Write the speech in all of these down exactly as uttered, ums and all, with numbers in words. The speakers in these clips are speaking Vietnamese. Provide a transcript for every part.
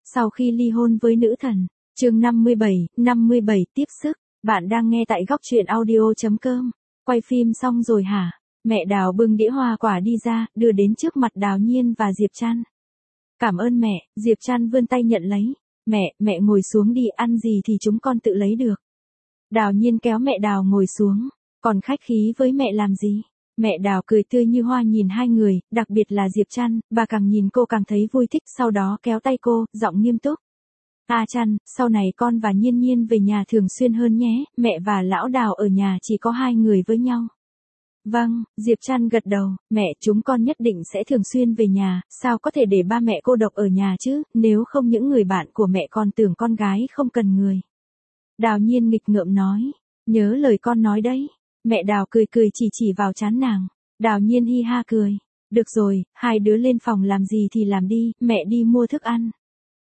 Sau khi ly hôn với nữ thần, chương năm mươi bảy, năm mươi bảy tiếp sức, bạn đang nghe tại góc truyện audio.com. Quay phim xong rồi hả? Mẹ Đào bưng đĩa hoa quả đi ra, đưa đến trước mặt Đào Nhiên và Diệp Trăn. Cảm ơn mẹ, Diệp Trăn vươn tay nhận lấy. Mẹ, mẹ ngồi xuống đi, ăn gì thì chúng con tự lấy được. Đào Nhiên kéo mẹ Đào ngồi xuống, còn khách khí với mẹ làm gì? Mẹ Đào cười tươi như hoa nhìn hai người, đặc biệt là Diệp Trăn, bà càng nhìn cô càng thấy vui thích, sau đó kéo tay cô, giọng nghiêm túc. A Trăn, sau này con và Nhiên Nhiên về nhà thường xuyên hơn nhé, mẹ và lão Đào ở nhà chỉ có hai người với nhau. Vâng, Diệp Trăn gật đầu, mẹ chúng con nhất định sẽ thường xuyên về nhà, sao có thể để ba mẹ cô độc ở nhà chứ, nếu không những người bạn của mẹ còn tưởng con gái không cần người. Đào Nhiên nghịch ngợm nói, nhớ lời con nói đấy. Mẹ Đào cười cười chỉ chỉ vào trán nàng. Đào Nhiên hi ha cười. Được rồi, hai đứa lên phòng làm gì thì làm đi, mẹ đi mua thức ăn.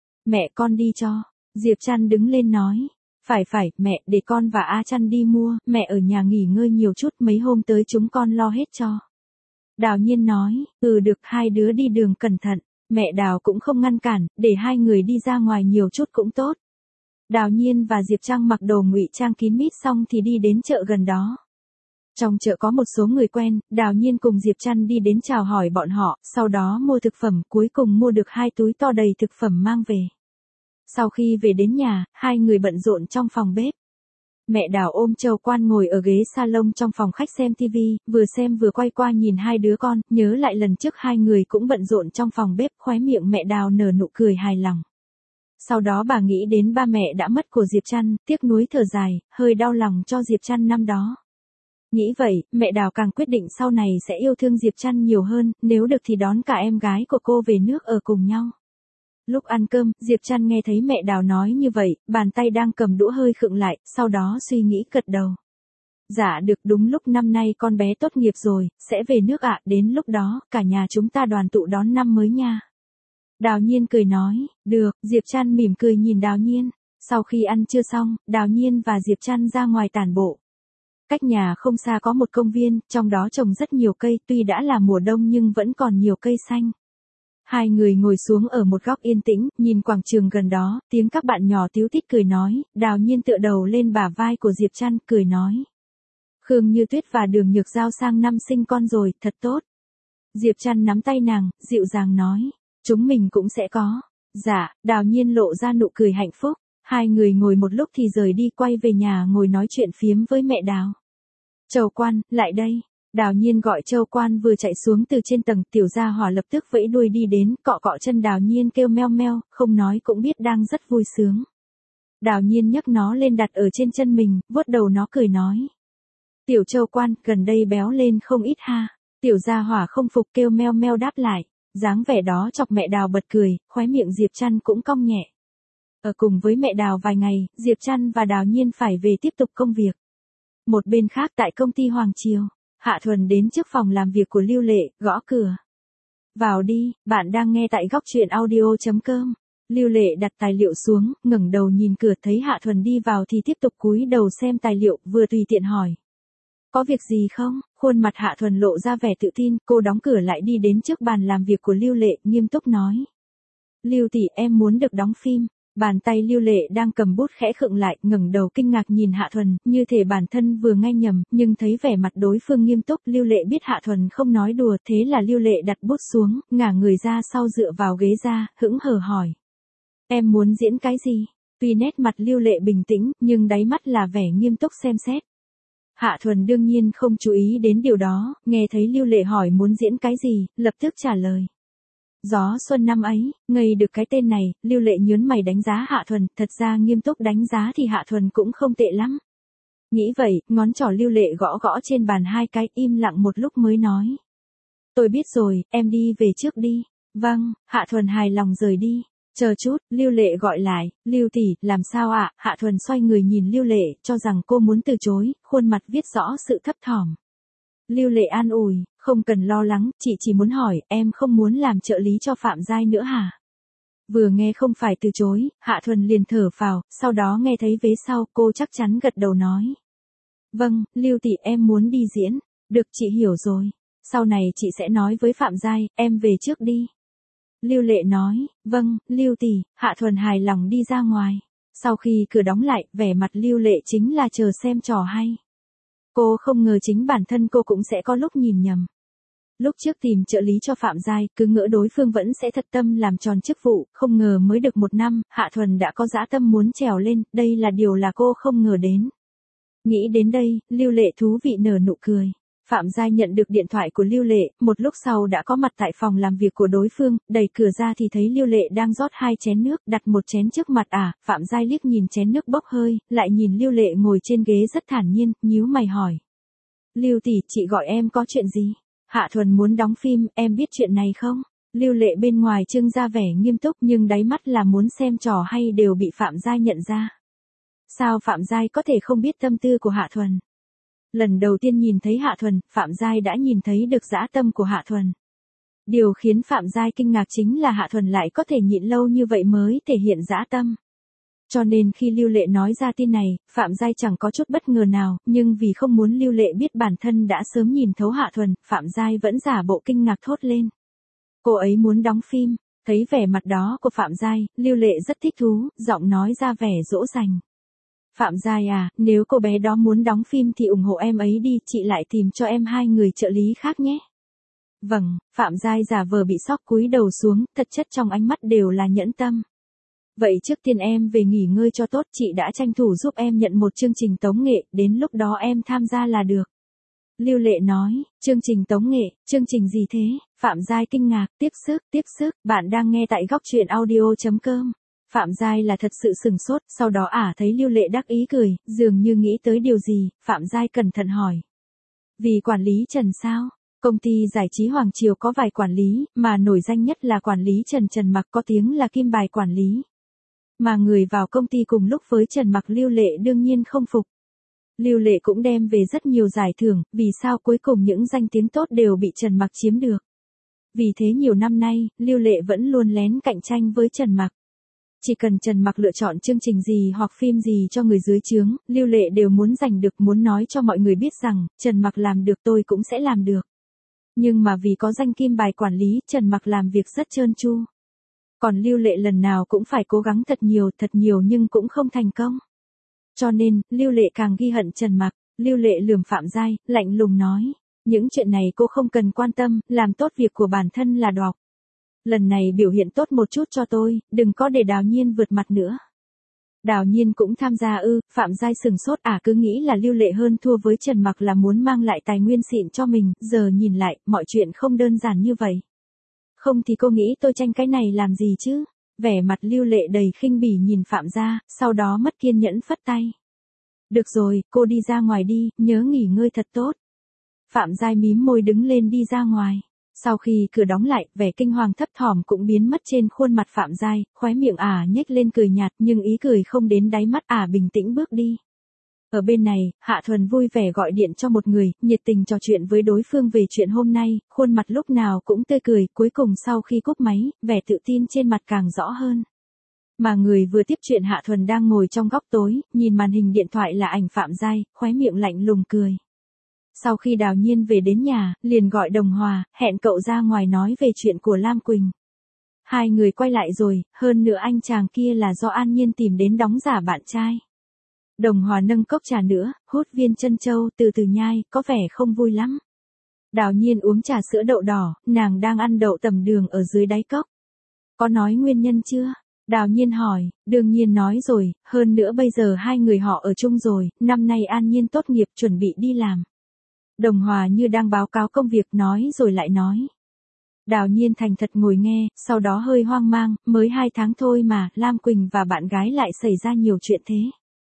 Mẹ con đi cho. Diệp Trăn đứng lên nói. Phải phải, mẹ, để con và A Trăn đi mua, mẹ ở nhà nghỉ ngơi nhiều chút, mấy hôm tới chúng con lo hết cho. Đào Nhiên nói, ừ được, hai đứa đi đường cẩn thận. Mẹ Đào cũng không ngăn cản, để hai người đi ra ngoài nhiều chút cũng tốt. Đào Nhiên và Diệp Trăn mặc đồ ngụy trang kín mít xong thì đi đến chợ gần đó. Trong chợ có một số người quen, Đào Nhiên cùng Diệp Trăn đi đến chào hỏi bọn họ, sau đó mua thực phẩm, cuối cùng mua được hai túi to đầy thực phẩm mang về. Sau khi về đến nhà, hai người bận rộn trong phòng bếp. Mẹ Đào ôm Châu Quan ngồi ở ghế salon trong phòng khách xem tivi, vừa xem vừa quay qua nhìn hai đứa con, nhớ lại lần trước hai người cũng bận rộn trong phòng bếp, khóe miệng mẹ Đào nở nụ cười hài lòng. Sau đó bà nghĩ đến ba mẹ đã mất của Diệp Trăn, tiếc nuối thở dài, hơi đau lòng cho Diệp Trăn năm đó. Nghĩ vậy, mẹ Đào càng quyết định sau này sẽ yêu thương Diệp Trăn nhiều hơn, nếu được thì đón cả em gái của cô về nước ở cùng nhau. Lúc ăn cơm, Diệp Trăn nghe thấy mẹ Đào nói như vậy, bàn tay đang cầm đũa hơi khựng lại, sau đó suy nghĩ gật đầu. Dạ được, đúng lúc năm nay con bé tốt nghiệp rồi, sẽ về nước ạ, đến lúc đó, cả nhà chúng ta đoàn tụ đón năm mới nha. Đào Nhiên cười nói, được, Diệp Trăn mỉm cười nhìn Đào Nhiên. Sau khi ăn trưa xong, Đào Nhiên và Diệp Trăn ra ngoài tản bộ. Cách nhà không xa có một công viên, trong đó trồng rất nhiều cây, tuy đã là mùa đông nhưng vẫn còn nhiều cây xanh. Hai người ngồi xuống ở một góc yên tĩnh, nhìn quảng trường gần đó, tiếng các bạn nhỏ tíu tít cười nói, Đào Nhiên tựa đầu lên bả vai của Diệp Trăn, cười nói. Khương Như Tuyết và Đường Nhược Giao sang năm sinh con rồi, thật tốt. Diệp Trăn nắm tay nàng, dịu dàng nói, chúng mình cũng sẽ có. Dạ, Đào Nhiên lộ ra nụ cười hạnh phúc. Hai người ngồi một lúc thì rời đi, quay về nhà ngồi nói chuyện phiếm với mẹ Đào. Châu Quan, lại đây. Đào Nhiên gọi Châu Quan vừa chạy xuống từ trên tầng, Tiểu Gia Hỏa lập tức vẫy đuôi đi đến, cọ cọ chân Đào Nhiên kêu meo meo, không nói cũng biết đang rất vui sướng. Đào Nhiên nhấc nó lên đặt ở trên chân mình, vuốt đầu nó cười nói. Tiểu Châu Quan, gần đây béo lên không ít ha. Tiểu Gia Hỏa không phục kêu meo meo đáp lại, dáng vẻ đó chọc mẹ Đào bật cười, khóe miệng Diệp Trăn cũng cong nhẹ. Ở cùng với mẹ Đào vài ngày, Diệp Trăn và Đào Nhiên phải về tiếp tục công việc. Một bên khác tại công ty Hoàng Triều, Hạ Thuần đến trước phòng làm việc của Lưu Lệ, gõ cửa. Vào đi, bạn đang nghe tại góc truyện audio.com. Lưu Lệ đặt tài liệu xuống, ngẩng đầu nhìn cửa, thấy Hạ Thuần đi vào thì tiếp tục cúi đầu xem tài liệu, vừa tùy tiện hỏi. Có việc gì không? Khuôn mặt Hạ Thuần lộ ra vẻ tự tin, cô đóng cửa lại đi đến trước bàn làm việc của Lưu Lệ, nghiêm túc nói. Lưu tỷ, em muốn được đóng phim. Bàn tay Lưu Lệ đang cầm bút khẽ khựng lại, ngẩng đầu kinh ngạc nhìn Hạ Thuần, như thể bản thân vừa nghe nhầm, nhưng thấy vẻ mặt đối phương nghiêm túc, Lưu Lệ biết Hạ Thuần không nói đùa, thế là Lưu Lệ đặt bút xuống, ngả người ra sau dựa vào ghế ra, hững hờ hỏi. Em muốn diễn cái gì? Tuy nét mặt Lưu Lệ bình tĩnh, nhưng đáy mắt là vẻ nghiêm túc xem xét. Hạ Thuần đương nhiên không chú ý đến điều đó, nghe thấy Lưu Lệ hỏi muốn diễn cái gì, lập tức trả lời. Gió xuân năm ấy, ngây được cái tên này, Lưu Lệ nhớn mày đánh giá Hạ Thuần, thật ra nghiêm túc đánh giá thì Hạ Thuần cũng không tệ lắm. Nghĩ vậy, ngón trỏ Lưu Lệ gõ gõ trên bàn hai cái, im lặng một lúc mới nói. Tôi biết rồi, em đi về trước đi. Vâng, Hạ Thuần hài lòng rời đi. Chờ chút, Lưu Lệ gọi lại, Lưu tỷ, làm sao ạ? Hạ Thuần xoay người nhìn Lưu Lệ, cho rằng cô muốn từ chối, khuôn mặt viết rõ sự thấp thỏm. Lưu Lệ an ủi, không cần lo lắng, chị chỉ muốn hỏi, em không muốn làm trợ lý cho Phạm Giai nữa hả? Vừa nghe không phải từ chối, Hạ Thuần liền thở phào, sau đó nghe thấy vế sau, cô chắc chắn gật đầu nói. Vâng, Lưu tỷ, em muốn đi diễn. Được, chị hiểu rồi. Sau này chị sẽ nói với Phạm Giai, em về trước đi. Lưu Lệ nói, vâng, Lưu tỷ. Hạ Thuần hài lòng đi ra ngoài. Sau khi cửa đóng lại, vẻ mặt Lưu Lệ chính là chờ xem trò hay. Cô không ngờ chính bản thân cô cũng sẽ có lúc nhìn nhầm. Lúc trước tìm trợ lý cho Phạm Giai, cứ ngỡ đối phương vẫn sẽ thật tâm làm tròn chức vụ, không ngờ mới được một năm, Hạ Thuần đã có dã tâm muốn trèo lên, đây là điều là cô không ngờ đến. Nghĩ đến đây, Lưu Lệ thú vị nở nụ cười. Phạm Giai nhận được điện thoại của Lưu Lệ, một lúc sau đã có mặt tại phòng làm việc của đối phương, đẩy cửa ra thì thấy Lưu Lệ đang rót hai chén nước, đặt một chén trước mặt à, Phạm Giai liếc nhìn chén nước bốc hơi, lại nhìn Lưu Lệ ngồi trên ghế rất thản nhiên, nhíu mày hỏi. Lưu tỷ, chị gọi em có chuyện gì? Hạ Thuần muốn đóng phim, em biết chuyện này không? Lưu Lệ bên ngoài trưng ra vẻ nghiêm túc nhưng đáy mắt là muốn xem trò hay đều bị Phạm Giai nhận ra. Sao Phạm Giai có thể không biết tâm tư của Hạ Thuần? Lần đầu tiên nhìn thấy Hạ Thuần, Phạm Giai đã nhìn thấy được dã tâm của Hạ Thuần. Điều khiến Phạm Giai kinh ngạc chính là Hạ Thuần lại có thể nhịn lâu như vậy mới thể hiện dã tâm. Cho nên khi Lưu Lệ nói ra tin này, Phạm Giai chẳng có chút bất ngờ nào, nhưng vì không muốn Lưu Lệ biết bản thân đã sớm nhìn thấu Hạ Thuần, Phạm Giai vẫn giả bộ kinh ngạc thốt lên. Cô ấy muốn đóng phim, thấy vẻ mặt đó của Phạm Giai, Lưu Lệ rất thích thú, giọng nói ra vẻ dỗ dành. Phạm Giai à, nếu cô bé đó muốn đóng phim thì ủng hộ em ấy đi, chị lại tìm cho em hai người trợ lý khác nhé. Vâng, Phạm Giai giả vờ bị sốc cúi đầu xuống, thật chất trong ánh mắt đều là nhẫn tâm. Vậy trước tiên em về nghỉ ngơi cho tốt, chị đã tranh thủ giúp em nhận một chương trình tống nghệ, đến lúc đó em tham gia là được. Lưu Lệ nói, chương trình tống nghệ, chương trình gì thế? Phạm Giai kinh ngạc, tiếp sức, tiếp sức, bạn đang nghe tại góc truyện audio chấm com. Phạm Giai là thật sự sừng sốt, sau đó ả thấy Lưu Lệ đắc ý cười, dường như nghĩ tới điều gì, Phạm Giai cẩn thận hỏi. Vì quản lý Trần sao? Công ty giải trí Hoàng Triều có vài quản lý, mà nổi danh nhất là quản lý Trần Trần Mặc có tiếng là kim bài quản lý. Mà người vào công ty cùng lúc với Trần Mặc Lưu Lệ đương nhiên không phục. Lưu Lệ cũng đem về rất nhiều giải thưởng, vì sao cuối cùng những danh tiếng tốt đều bị Trần Mặc chiếm được. Vì thế nhiều năm nay, Lưu Lệ vẫn luôn lén cạnh tranh với Trần Mặc. Chỉ cần Trần Mặc lựa chọn chương trình gì hoặc phim gì cho người dưới trướng, Lưu Lệ đều muốn giành được, muốn nói cho mọi người biết rằng, Trần Mặc làm được tôi cũng sẽ làm được. Nhưng mà vì có danh kim bài quản lý, Trần Mặc làm việc rất trơn tru. Còn Lưu Lệ lần nào cũng phải cố gắng thật nhiều, thật nhiều nhưng cũng không thành công. Cho nên, Lưu Lệ càng ghi hận Trần Mặc. Lưu Lệ lườm Phạm Giai, lạnh lùng nói. Những chuyện này cô không cần quan tâm, làm tốt việc của bản thân là đọc. Lần này biểu hiện tốt một chút cho tôi, đừng có để Đào Nhiên vượt mặt nữa. Đào Nhiên cũng tham gia ư? Phạm Giai sừng sốt à, cứ nghĩ là Lưu Lệ hơn thua với Trần Mặc là muốn mang lại tài nguyên xịn cho mình, giờ nhìn lại, mọi chuyện không đơn giản như vậy. Không thì cô nghĩ tôi tranh cái này làm gì chứ? Vẻ mặt Lưu Lệ đầy khinh bỉ nhìn Phạm Gia, sau đó mất kiên nhẫn phất tay. Được rồi, cô đi ra ngoài đi, nhớ nghỉ ngơi thật tốt. Phạm Giai mím môi đứng lên đi ra ngoài. Sau khi cửa đóng lại, vẻ kinh hoàng thấp thỏm cũng biến mất trên khuôn mặt Phạm Giai, khóe miệng ả nhếch lên cười nhạt nhưng ý cười không đến đáy mắt, ả bình tĩnh bước đi. Ở bên này, Hạ Thuần vui vẻ gọi điện cho một người, nhiệt tình trò chuyện với đối phương về chuyện hôm nay, khuôn mặt lúc nào cũng tươi cười, cuối cùng sau khi cúp máy, vẻ tự tin trên mặt càng rõ hơn. Mà người vừa tiếp chuyện Hạ Thuần đang ngồi trong góc tối, nhìn màn hình điện thoại là ảnh Phạm Giai, khóe miệng lạnh lùng cười. Sau khi Đào Nhiên về đến nhà, liền gọi Đồng Hòa, hẹn cậu ra ngoài nói về chuyện của Lam Quỳnh. Hai người quay lại rồi, hơn nữa anh chàng kia là do An Nhiên tìm đến đóng giả bạn trai. Đồng Hòa nâng cốc trà nữa, hút viên trân châu, từ từ nhai, có vẻ không vui lắm. Đào Nhiên uống trà sữa đậu đỏ, nàng đang ăn đậu tầm đường ở dưới đáy cốc. Có nói nguyên nhân chưa? Đào Nhiên hỏi, đương nhiên nói rồi, hơn nữa bây giờ hai người họ ở chung rồi, năm nay An Nhiên tốt nghiệp chuẩn bị đi làm. Đồng Hòa như đang báo cáo công việc nói rồi lại nói. Đào Nhiên thành thật ngồi nghe, sau đó hơi hoang mang, mới hai tháng thôi mà, Lam Quỳnh và bạn gái lại xảy ra nhiều chuyện thế.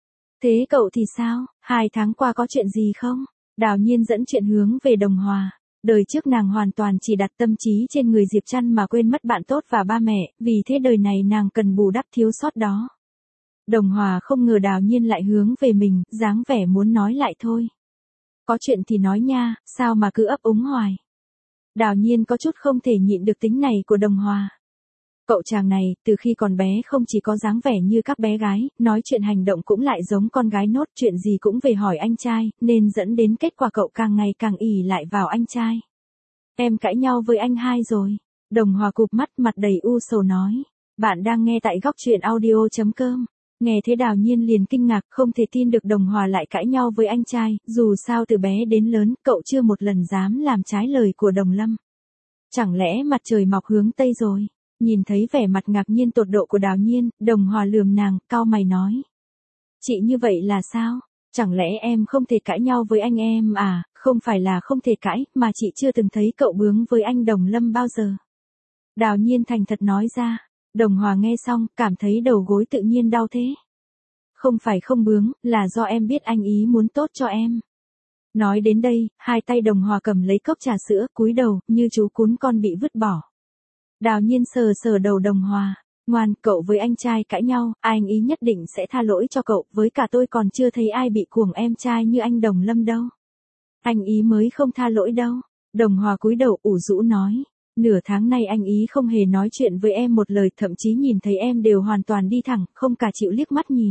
Thế cậu thì sao, hai tháng qua có chuyện gì không? Đào Nhiên dẫn chuyện hướng về Đồng Hòa. Đời trước nàng hoàn toàn chỉ đặt tâm trí trên người Diệp Trăn mà quên mất bạn tốt và ba mẹ, vì thế đời này nàng cần bù đắp thiếu sót đó. Đồng Hòa không ngờ Đào Nhiên lại hướng về mình, dáng vẻ muốn nói lại thôi. Có chuyện thì nói nha, sao mà cứ ấp úng hoài. Đào Nhiên có chút không thể nhịn được tính này của Đồng Hòa. Cậu chàng này, từ khi còn bé không chỉ có dáng vẻ như các bé gái, nói chuyện hành động cũng lại giống con gái nốt, chuyện gì cũng về hỏi anh trai, nên dẫn đến kết quả cậu càng ngày càng ỷ lại vào anh trai. Em cãi nhau với anh hai rồi. Đồng Hòa cụp mắt, mặt đầy u sầu nói. Bạn đang nghe tại góc truyện audio.com. Nghe thế Đào Nhiên liền kinh ngạc, không thể tin được Đồng Hòa lại cãi nhau với anh trai, dù sao từ bé đến lớn, cậu chưa một lần dám làm trái lời của Đồng Lâm. Chẳng lẽ mặt trời mọc hướng Tây rồi? Nhìn thấy vẻ mặt ngạc nhiên tột độ của Đào Nhiên, Đồng Hòa lườm nàng, cau mày nói. Chị như vậy là sao? Chẳng lẽ em không thể cãi nhau với anh em à? Không phải là không thể cãi, mà chị chưa từng thấy cậu bướng với anh Đồng Lâm bao giờ. Đào Nhiên thành thật nói ra. Đồng Hòa nghe xong, cảm thấy đầu gối tự nhiên đau thế. Không phải không bướng, là do em biết anh ý muốn tốt cho em. Nói đến đây, hai tay Đồng Hòa cầm lấy cốc trà sữa, cúi đầu, như chú cún con bị vứt bỏ. Đào Nhiên sờ sờ đầu Đồng Hòa. Ngoan, cậu với anh trai cãi nhau, anh ý nhất định sẽ tha lỗi cho cậu, với cả tôi còn chưa thấy ai bị cuồng em trai như anh Đồng Lâm đâu. Anh ý mới không tha lỗi đâu. Đồng Hòa cúi đầu ủ rũ nói. Nửa tháng nay anh ý không hề nói chuyện với em một lời, thậm chí nhìn thấy em đều hoàn toàn đi thẳng, không cả chịu liếc mắt nhìn.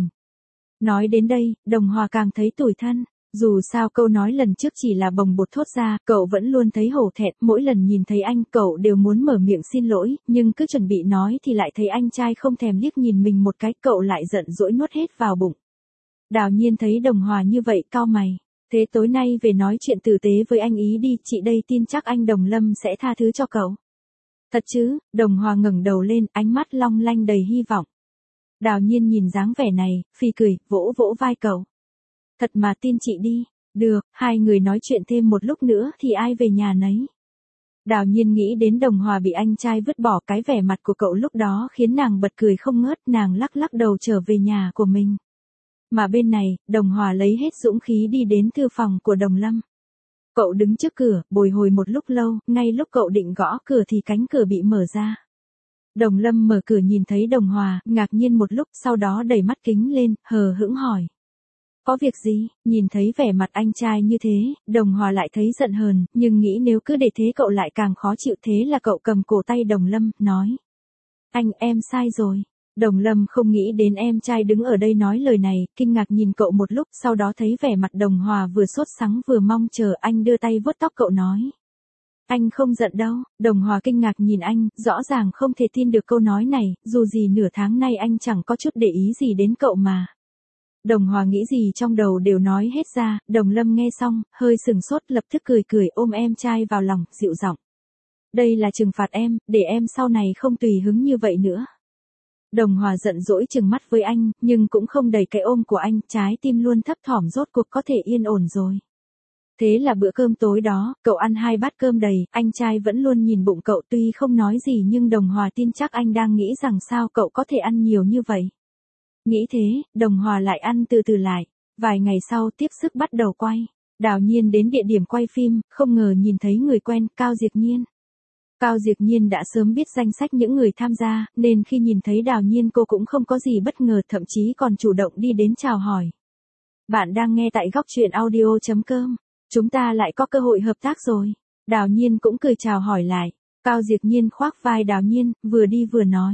Nói đến đây, Đồng Hòa càng thấy tủi thân. Dù sao câu nói lần trước chỉ là bồng bột thốt ra, cậu vẫn luôn thấy hổ thẹn, mỗi lần nhìn thấy anh cậu đều muốn mở miệng xin lỗi, nhưng cứ chuẩn bị nói thì lại thấy anh trai không thèm liếc nhìn mình một cái, cậu lại giận dỗi nuốt hết vào bụng. Đào Nhiên thấy Đồng Hòa như vậy, cau mày. Thế tối nay về nói chuyện tử tế với anh ý đi, chị đây tin chắc anh Đồng Lâm sẽ tha thứ cho cậu. Thật chứ? Đồng Hòa ngẩng đầu lên, ánh mắt long lanh đầy hy vọng. Đào Nhiên nhìn dáng vẻ này, phì cười, vỗ vỗ vai cậu. Thật mà tin chị đi. Được, hai người nói chuyện thêm một lúc nữa thì ai về nhà nấy. Đào Nhiên nghĩ đến Đồng Hòa bị anh trai vứt bỏ, cái vẻ mặt của cậu lúc đó khiến nàng bật cười không ngớt, nàng lắc lắc đầu trở về nhà của mình. Mà bên này, Đồng Hòa lấy hết dũng khí đi đến thư phòng của Đồng Lâm. Cậu đứng trước cửa, bồi hồi một lúc lâu, ngay lúc cậu định gõ cửa thì cánh cửa bị mở ra. Đồng Lâm mở cửa nhìn thấy Đồng Hòa, ngạc nhiên một lúc, sau đó đẩy mắt kính lên, hờ hững hỏi. Có việc gì? Nhìn thấy vẻ mặt anh trai như thế, Đồng Hòa lại thấy giận hờn, nhưng nghĩ nếu cứ để thế cậu lại càng khó chịu, thế là cậu cầm cổ tay Đồng Lâm, nói. Anh, em sai rồi. Đồng Lâm không nghĩ đến em trai đứng ở đây nói lời này, kinh ngạc nhìn cậu một lúc, sau đó thấy vẻ mặt Đồng Hòa vừa sốt sắng vừa mong chờ, anh đưa tay vuốt tóc cậu nói. Anh không giận đâu. Đồng Hòa kinh ngạc nhìn anh, rõ ràng không thể tin được câu nói này, dù gì nửa tháng nay anh chẳng có chút để ý gì đến cậu mà. Đồng Hòa nghĩ gì trong đầu đều nói hết ra, Đồng Lâm nghe xong, hơi sừng sốt, lập tức cười cười ôm em trai vào lòng, dịu giọng. Đây là trừng phạt em, để em sau này không tùy hứng như vậy nữa. Đồng Hòa giận dỗi trừng mắt với anh, nhưng cũng không đẩy cái ôm của anh, trái tim luôn thấp thỏm rốt cuộc có thể yên ổn rồi. Thế là bữa cơm tối đó, cậu ăn hai bát cơm đầy, anh trai vẫn luôn nhìn bụng cậu, tuy không nói gì nhưng Đồng Hòa tin chắc anh đang nghĩ rằng sao cậu có thể ăn nhiều như vậy. Nghĩ thế, Đồng Hòa lại ăn từ từ lại. Vài ngày sau tiếp sức bắt đầu quay. Đào Nhiên đến địa điểm quay phim, không ngờ nhìn thấy người quen, Cao Diệp Nhiên. Cao Diệp Nhiên đã sớm biết danh sách những người tham gia, nên khi nhìn thấy Đào Nhiên cô cũng không có gì bất ngờ, thậm chí còn chủ động đi đến chào hỏi. Bạn đang nghe tại góc truyện audio.com. Chúng ta lại có cơ hội hợp tác rồi. Đào Nhiên cũng cười chào hỏi lại. Cao Diệp Nhiên khoác vai Đào Nhiên, vừa đi vừa nói.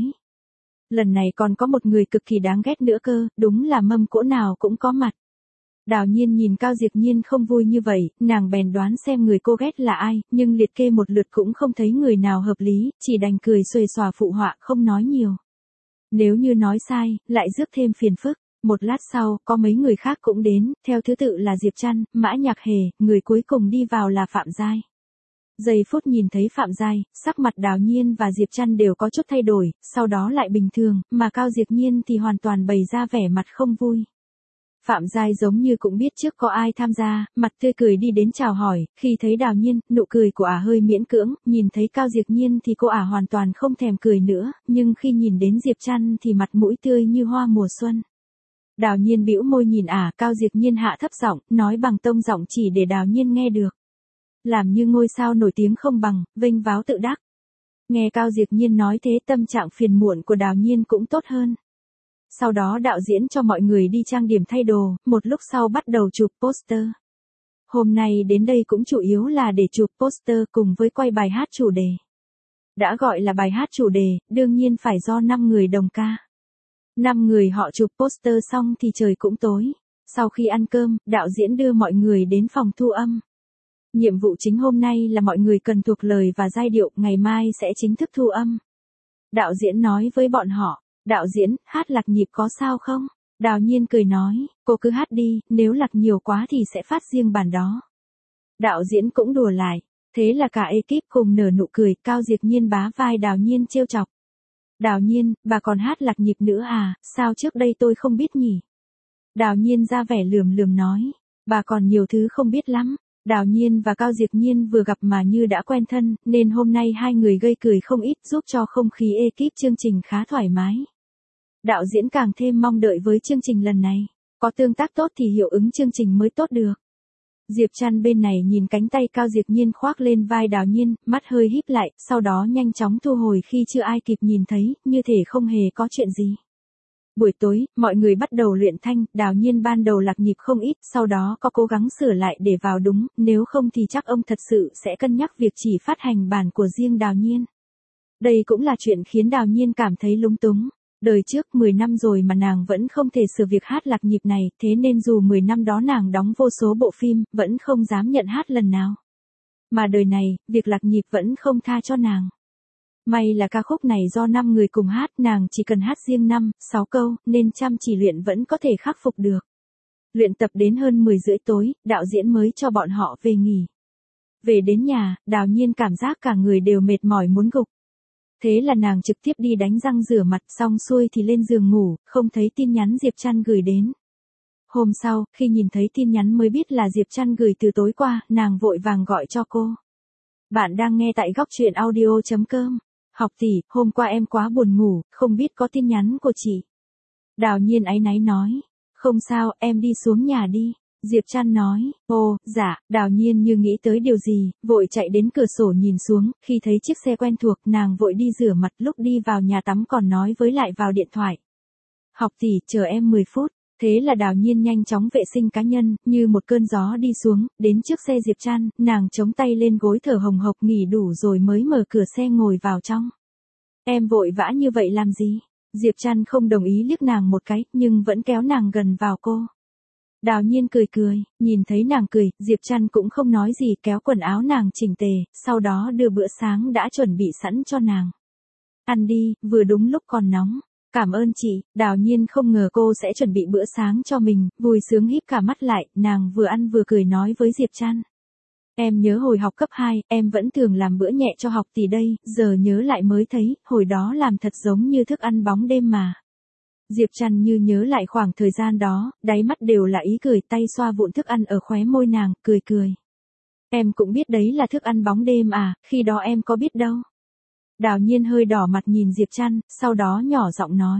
Lần này còn có một người cực kỳ đáng ghét nữa cơ, đúng là mâm cỗ nào cũng có mặt. Đào Nhiên nhìn Cao Diệp Nhiên không vui như vậy, nàng bèn đoán xem người cô ghét là ai, nhưng liệt kê một lượt cũng không thấy người nào hợp lý, chỉ đành cười xuề xòa phụ họa không nói nhiều. Nếu như nói sai, lại rước thêm phiền phức. Một lát sau, có mấy người khác cũng đến, theo thứ tự là Diệp Trăn, Mã Nhạc Hề, người cuối cùng đi vào là Phạm Giai. Giây phút nhìn thấy Phạm Giai, sắc mặt Đào Nhiên và Diệp Trăn đều có chút thay đổi, sau đó lại bình thường, mà Cao Diệp Nhiên thì hoàn toàn bày ra vẻ mặt không vui. Phạm Giai giống như cũng biết trước có ai tham gia, mặt tươi cười đi đến chào hỏi, khi thấy Đào Nhiên, nụ cười của ả hơi miễn cưỡng, nhìn thấy Cao Diệp Nhiên thì cô ả hoàn toàn không thèm cười nữa, nhưng khi nhìn đến Diệp Trăn thì mặt mũi tươi như hoa mùa xuân. Đào Nhiên bĩu môi nhìn ả, Cao Diệp Nhiên hạ thấp giọng, nói bằng tông giọng chỉ để Đào Nhiên nghe được. Làm như ngôi sao nổi tiếng không bằng, vênh váo tự đắc. Nghe Cao Diệp Nhiên nói thế, tâm trạng phiền muộn của Đào Nhiên cũng tốt hơn. Sau đó đạo diễn cho mọi người đi trang điểm thay đồ, một lúc sau bắt đầu chụp poster. Hôm nay đến đây cũng chủ yếu là để chụp poster cùng với quay bài hát chủ đề. Đã gọi là bài hát chủ đề, đương nhiên phải do năm người đồng ca. Năm người họ chụp poster xong thì trời cũng tối. Sau khi ăn cơm, đạo diễn đưa mọi người đến phòng thu âm. Nhiệm vụ chính hôm nay là mọi người cần thuộc lời và giai điệu, ngày mai sẽ chính thức thu âm. Đạo diễn nói với bọn họ, đạo diễn, hát lạc nhịp có sao không? Đào Nhiên cười nói, cô cứ hát đi, nếu lạc nhiều quá thì sẽ phát riêng bản đó. Đạo diễn cũng đùa lại, thế là cả ekip cùng nở nụ cười, Cao Diệp Nhiên bá vai Đào Nhiên trêu chọc. Đào Nhiên, bà còn hát lạc nhịp nữa à, sao trước đây tôi không biết nhỉ? Đào Nhiên ra vẻ lườm lườm nói, bà còn nhiều thứ không biết lắm. Đào Nhiên và Cao Diệp Nhiên vừa gặp mà như đã quen thân, nên hôm nay hai người gây cười không ít, giúp cho không khí ekip chương trình khá thoải mái. Đạo diễn càng thêm mong đợi với chương trình lần này, có tương tác tốt thì hiệu ứng chương trình mới tốt được. Diệp Trăn bên này nhìn cánh tay Cao Diệp Nhiên khoác lên vai Đào Nhiên, mắt hơi híp lại, sau đó nhanh chóng thu hồi khi chưa ai kịp nhìn thấy, như thể không hề có chuyện gì. Buổi tối, mọi người bắt đầu luyện thanh, Đào Nhiên ban đầu lạc nhịp không ít, sau đó có cố gắng sửa lại để vào đúng, nếu không thì chắc ông thật sự sẽ cân nhắc việc chỉ phát hành bản của riêng Đào Nhiên. Đây cũng là chuyện khiến Đào Nhiên cảm thấy lúng túng. Đời trước mười năm rồi mà nàng vẫn không thể sửa việc hát lạc nhịp này, thế nên dù mười năm đó nàng đóng vô số bộ phim, vẫn không dám nhận hát lần nào. Mà đời này, việc lạc nhịp vẫn không tha cho nàng. May là ca khúc này do năm người cùng hát, nàng chỉ cần hát riêng năm, sáu câu, nên chăm chỉ luyện vẫn có thể khắc phục được. Luyện tập đến hơn mười rưỡi tối, đạo diễn mới cho bọn họ về nghỉ. Về đến nhà, Đào Nhiên cảm giác cả người đều mệt mỏi muốn gục. Thế là nàng trực tiếp đi đánh răng rửa mặt, xong xuôi thì lên giường ngủ, không thấy tin nhắn Diệp Trăn gửi đến. Hôm sau, khi nhìn thấy tin nhắn mới biết là Diệp Trăn gửi từ tối qua, nàng vội vàng gọi cho cô. Bạn đang nghe tại góc truyện audio chấm com. Học tỷ, hôm qua em quá buồn ngủ, không biết có tin nhắn của chị. Đào Nhiên áy náy nói, không sao, em đi xuống nhà đi. Diệp Trăn nói, ồ, dạ. Đào Nhiên như nghĩ tới điều gì, vội chạy đến cửa sổ nhìn xuống, khi thấy chiếc xe quen thuộc, nàng vội đi rửa mặt, lúc đi vào nhà tắm còn nói với lại vào điện thoại. Học tỷ, chờ em mười phút. Thế là Đào Nhiên nhanh chóng vệ sinh cá nhân, như một cơn gió đi xuống, đến trước xe Diệp Trăn, nàng chống tay lên gối thở hồng hộc nghỉ đủ rồi mới mở cửa xe ngồi vào trong. Em vội vã như vậy làm gì? Diệp Trăn không đồng ý liếc nàng một cái, nhưng vẫn kéo nàng gần vào cô. Đào Nhiên cười cười, nhìn thấy nàng cười, Diệp Trăn cũng không nói gì, kéo quần áo nàng chỉnh tề, sau đó đưa bữa sáng đã chuẩn bị sẵn cho nàng. Ăn đi, vừa đúng lúc còn nóng. Cảm ơn chị. Đào Nhiên không ngờ cô sẽ chuẩn bị bữa sáng cho mình, vui sướng híp cả mắt lại, nàng vừa ăn vừa cười nói với Diệp Trăn. Em nhớ hồi học cấp hai, em vẫn thường làm bữa nhẹ cho học tỷ đây, giờ nhớ lại mới thấy, hồi đó làm thật giống như thức ăn bóng đêm mà. Diệp Trăn như nhớ lại khoảng thời gian đó, đáy mắt đều là ý cười, tay xoa vụn thức ăn ở khóe môi nàng, cười cười. Em cũng biết đấy là thức ăn bóng đêm à, khi đó em có biết đâu. Đào Nhiên hơi đỏ mặt nhìn Diệp Trăn, sau đó nhỏ giọng nói.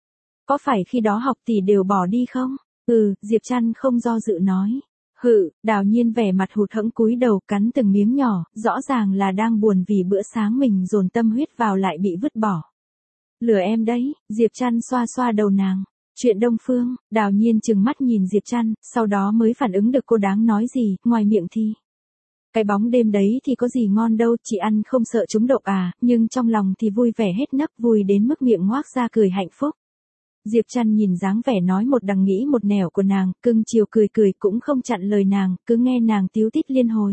Có phải khi đó học tỷ đều bỏ đi không? Ừ, Diệp Trăn không do dự nói. Hự, Đào Nhiên vẻ mặt hụt hẫng cúi đầu cắn từng miếng nhỏ, rõ ràng là đang buồn vì bữa sáng mình dồn tâm huyết vào lại bị vứt bỏ. Lừa em đấy, Diệp Trăn xoa xoa đầu nàng. Chuyện Đông Phương, Đào Nhiên trừng mắt nhìn Diệp Trăn, sau đó mới phản ứng được cô đáng nói gì, ngoài miệng thì. Cái bóng đêm đấy thì có gì ngon đâu, chị ăn không sợ trúng độc à, nhưng trong lòng thì vui vẻ hết nấc, vui đến mức miệng ngoác ra cười hạnh phúc. Diệp Trăn nhìn dáng vẻ nói một đằng nghĩ một nẻo của nàng, cưng chiều cười cười cũng không chặn lời nàng, cứ nghe nàng tíu tít liên hồi.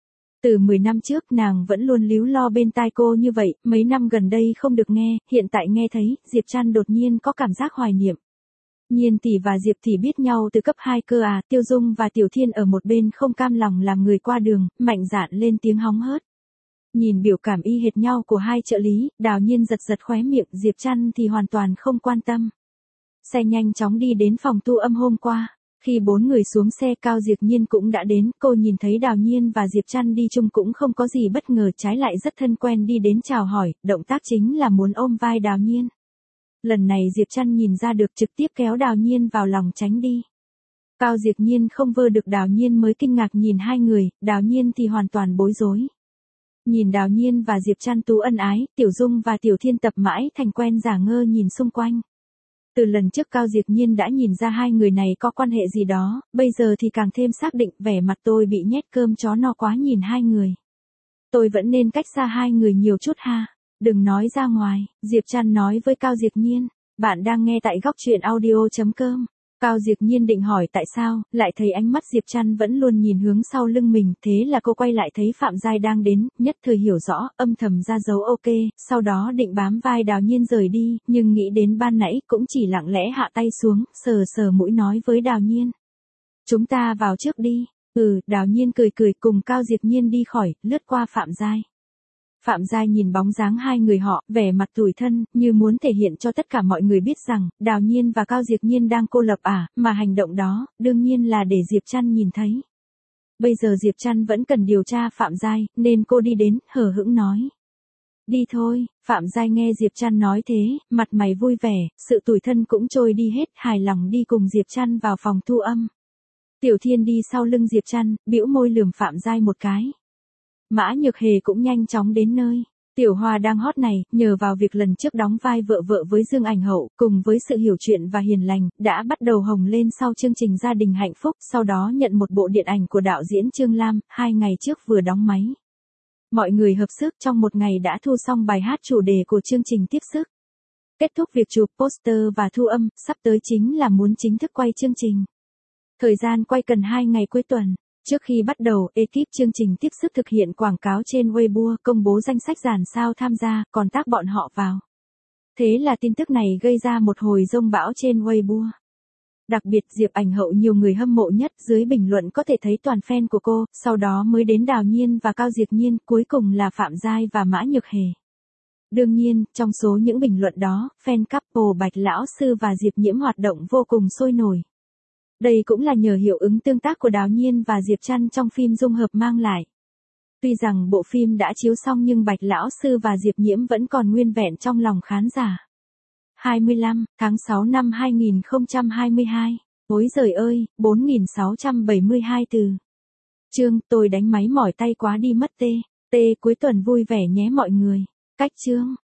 Từ mười năm trước nàng vẫn luôn líu lo bên tai cô như vậy, mấy năm gần đây không được nghe, hiện tại nghe thấy, Diệp Trăn đột nhiên có cảm giác hoài niệm. Nhiên tỷ và Diệp tỷ biết nhau từ cấp hai cơ à, Tiêu Dung và Tiểu Thiên ở một bên không cam lòng làm người qua đường, mạnh dạn lên tiếng hóng hớt. Nhìn biểu cảm y hệt nhau của hai trợ lý, Đào Nhiên giật giật khóe miệng, Diệp Trăn thì hoàn toàn không quan tâm. Xe nhanh chóng đi đến phòng thu âm hôm qua. Khi bốn người xuống xe, Cao Diệp Nhiên cũng đã đến, cô nhìn thấy Đào Nhiên và Diệp Trăn đi chung cũng không có gì bất ngờ, trái lại rất thân quen đi đến chào hỏi, động tác chính là muốn ôm vai Đào Nhiên. Lần này Diệp Trăn nhìn ra được, trực tiếp kéo Đào Nhiên vào lòng tránh đi. Cao Diệp Nhiên không vơ được Đào Nhiên mới kinh ngạc nhìn hai người, Đào Nhiên thì hoàn toàn bối rối. Nhìn Đào Nhiên và Diệp Trăn tú ân ái, Tiểu Dung và Tiểu Thiên tập mãi thành quen giả ngơ nhìn xung quanh. Từ lần trước Cao Diệp Nhiên đã nhìn ra hai người này có quan hệ gì đó, bây giờ thì càng thêm xác định, vẻ mặt tôi bị nhét cơm chó no quá nhìn hai người. Tôi vẫn nên cách xa hai người nhiều chút ha, đừng nói ra ngoài, Diệp Trăn nói với Cao Diệp Nhiên. Bạn đang nghe tại góc truyện audio chấm com. Cao Diệp Nhiên định hỏi tại sao, lại thấy ánh mắt Diệp Trăn vẫn luôn nhìn hướng sau lưng mình, thế là cô quay lại thấy Phạm Giai đang đến, nhất thời hiểu rõ, âm thầm ra dấu ok, sau đó định bám vai Đào Nhiên rời đi, nhưng nghĩ đến ban nãy cũng chỉ lặng lẽ hạ tay xuống, sờ sờ mũi nói với Đào Nhiên. Chúng ta vào trước đi. Ừ, Đào Nhiên cười cười cùng Cao Diệp Nhiên đi khỏi, lướt qua Phạm Giai. Phạm Giai nhìn bóng dáng hai người họ, vẻ mặt tủi thân, như muốn thể hiện cho tất cả mọi người biết rằng, Đào Nhiên và Cao Diệp Nhiên đang cô lập à, mà hành động đó, đương nhiên là để Diệp Trăn nhìn thấy. Bây giờ Diệp Trăn vẫn cần điều tra Phạm Giai, nên cô đi đến, hờ hững nói. Đi thôi, Phạm Giai nghe Diệp Trăn nói thế, mặt mày vui vẻ, sự tủi thân cũng trôi đi hết, hài lòng đi cùng Diệp Trăn vào phòng thu âm. Tiểu Thiên đi sau lưng Diệp Trăn, bĩu môi lườm Phạm Giai một cái. Mã Nhược Hề cũng nhanh chóng đến nơi. Tiểu Hoa đang hot này, nhờ vào việc lần trước đóng vai vợ vợ với Dương Ảnh Hậu, cùng với sự hiểu chuyện và hiền lành, đã bắt đầu hồng lên sau chương trình Gia đình hạnh phúc, sau đó nhận một bộ điện ảnh của đạo diễn Trương Lam, hai ngày trước vừa đóng máy. Mọi người hợp sức trong một ngày đã thu xong bài hát chủ đề của chương trình tiếp sức. Kết thúc việc chụp poster và thu âm, sắp tới chính là muốn chính thức quay chương trình. Thời gian quay cần hai ngày cuối tuần. Trước khi bắt đầu, ekip chương trình tiếp sức thực hiện quảng cáo trên Weibo, công bố danh sách dàn sao tham gia, còn tag bọn họ vào. Thế là tin tức này gây ra một hồi dông bão trên Weibo. Đặc biệt Diệp Ảnh Hậu nhiều người hâm mộ nhất, dưới bình luận có thể thấy toàn fan của cô, sau đó mới đến Đào Nhiên và Cao Diệp Nhiên, cuối cùng là Phạm Giai và Mã Nhược Hề. Đương nhiên, trong số những bình luận đó, fan couple Bạch Lão Sư và Diệp Nhiễm hoạt động vô cùng sôi nổi. Đây cũng là nhờ hiệu ứng tương tác của Đào Nhiên và Diệp Trăn trong phim dung hợp mang lại. Tuy rằng bộ phim đã chiếu xong nhưng Bạch Lão Sư và Diệp Nhiễm vẫn còn nguyên vẹn trong lòng khán giả. hai mươi lăm tháng sáu năm hai nghìn không trăm hai mươi hai. Ối giời ơi, bốn nghìn sáu trăm bảy mươi hai từ. Chương, tôi đánh máy mỏi tay quá đi mất tê. Tê cuối tuần vui vẻ nhé mọi người. Cách chương.